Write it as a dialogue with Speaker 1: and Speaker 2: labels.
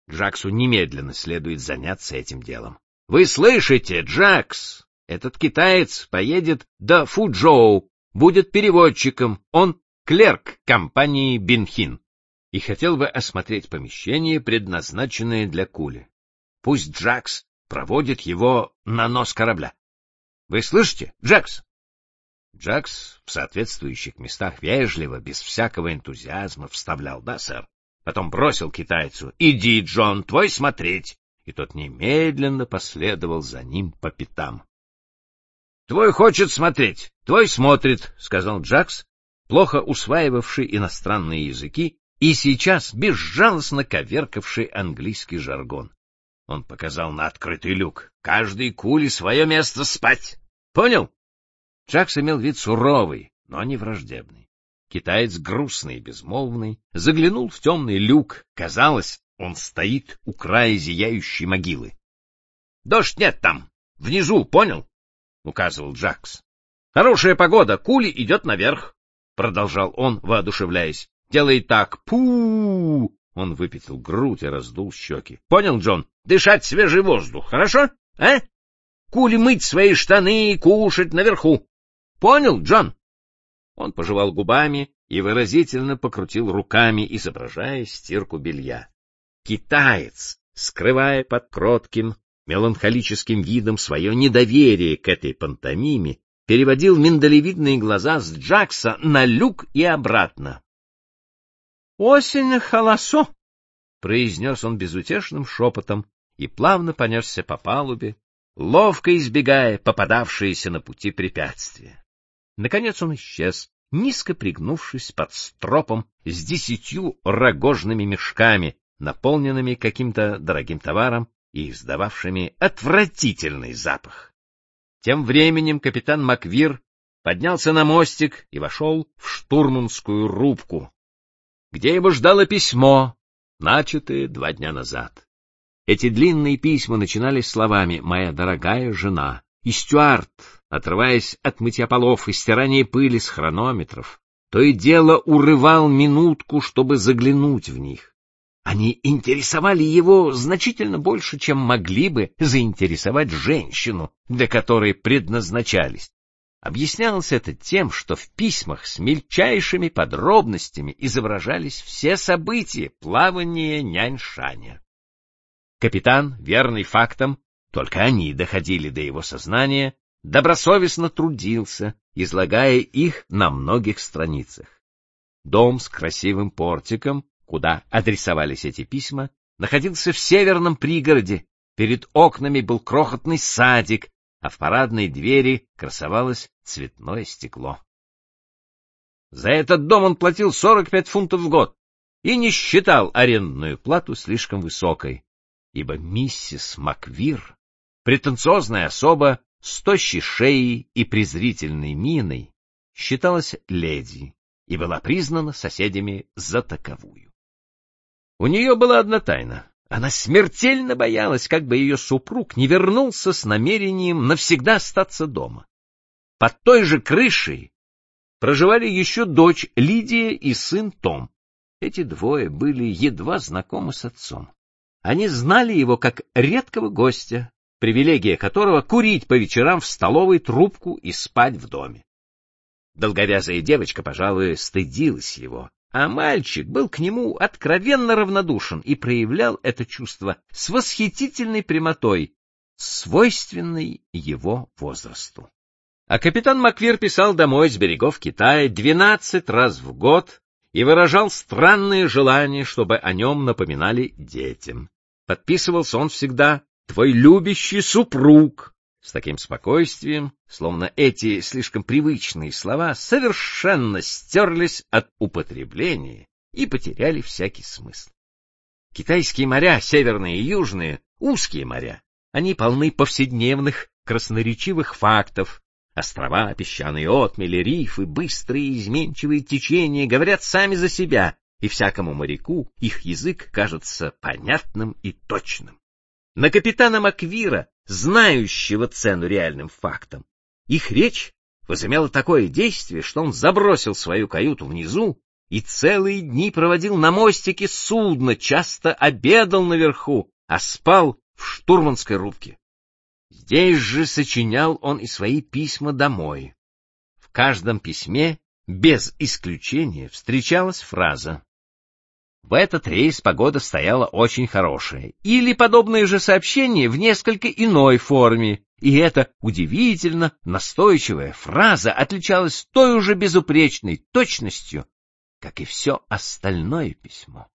Speaker 1: Джаксу немедленно следует заняться этим делом. — Вы слышите, Джакс? Этот китаец поедет до Фуджоу, будет переводчиком, он клерк компании Бинхин и хотел бы осмотреть помещение, предназначенное для Кули. Пусть Джакс проводит его на нос корабля. Вы слышите, Джакс? Джакс в соответствующих местах вежливо, без всякого энтузиазма вставлял: «Да, сэр». Потом бросил китайцу: «Иди, Джон, твой смотреть», и тот немедленно последовал за ним по пятам. «Твой хочет смотреть, твой смотрит», — сказал Джакс, плохо усваивавший иностранные языки и сейчас безжалостно коверкавший английский жаргон. Он показал на открытый люк. «Каждый кули свое место спать. Понял?» Джакс имел вид суровый, но не враждебный. Китаец, грустный и безмолвный, заглянул в темный люк. Казалось, он стоит у края зияющей могилы. «Дождь нет там, внизу, понял?» — указывал Джакс. «Хорошая погода, кули идет наверх», — продолжал он, воодушевляясь. «Делай так, пу!» Он выпятил грудь и раздул щеки. «Понял, Джон? Дышать свежий воздух, хорошо? А? Кули мыть свои штаны и кушать наверху. Понял, Джон?» Он пожевал губами и выразительно покрутил руками, изображая стирку белья. Китаец, скрывая под кротким, меланхолическим видом свое недоверие к этой пантомиме, переводил миндалевидные глаза с Джакса на люк и обратно. — Осень холосо! — произнес он безутешным шепотом и плавно понесся по палубе, ловко избегая попадавшиеся на пути препятствия. Наконец он исчез, низко пригнувшись под стропом с 10 рогожными мешками, наполненными каким-то дорогим товаром и издававшими отвратительный запах. Тем временем капитан Маквир поднялся на мостик и вошел в штурманскую рубку, где его ждало письмо, начатое 2 дня назад. Эти длинные письма начинались словами «Моя дорогая жена», и Стюарт, отрываясь от мытья полов и стирания пыли с хронометров, то и дело урывал минутку, чтобы заглянуть в них. Они интересовали его значительно больше, чем могли бы заинтересовать женщину, для которой предназначались. Объяснялось это тем, что в письмах с мельчайшими подробностями изображались все события плавания Няньшаня. Капитан, верный фактам, только они доходили до его сознания, добросовестно трудился, излагая их на многих страницах. Дом с красивым портиком, куда адресовались эти письма, находился в северном пригороде, перед окнами был крохотный садик, а в парадной двери красовалось цветное стекло. За этот дом он платил 45 фунтов в год и не считал арендную плату слишком высокой, ибо миссис Маквир, претенциозная особа с тощей шеей и презрительной миной, считалась леди и была признана соседями за таковую. У нее была одна тайна. Она смертельно боялась, как бы ее супруг не вернулся с намерением навсегда остаться дома. Под той же крышей проживали еще дочь Лидия и сын Том. Эти двое были едва знакомы с отцом. Они знали его как редкого гостя, привилегия которого — курить по вечерам в столовой трубку и спать в доме. Долговязая девочка, пожалуй, стыдилась его, а мальчик был к нему откровенно равнодушен и проявлял это чувство с восхитительной прямотой, свойственной его возрасту. А капитан Маквир писал домой с берегов Китая 12 раз в год и выражал странные желания, чтобы о нем напоминали детям. Подписывался он всегда «Твой любящий супруг», с таким спокойствием, словно эти слишком привычные слова совершенно стерлись от употребления и потеряли всякий смысл. Китайские моря, северные и южные, узкие моря, они полны повседневных красноречивых фактов. Острова, песчаные отмели, рифы, быстрые изменчивые течения говорят сами за себя, и всякому моряку их язык кажется понятным и точным. На капитана Маквира, знающего цену реальным фактам, их речь возымела такое действие, что он забросил свою каюту внизу и целые дни проводил на мостике судна, часто обедал наверху, а спал в штурманской рубке. Здесь же сочинял он и свои письма домой. В каждом письме, без исключения, встречалась фраза: «В этот рейс погода стояла очень хорошая», или подобное же сообщение в несколько иной форме, и эта удивительно настойчивая фраза отличалась той же безупречной точностью, как и все остальное письмо.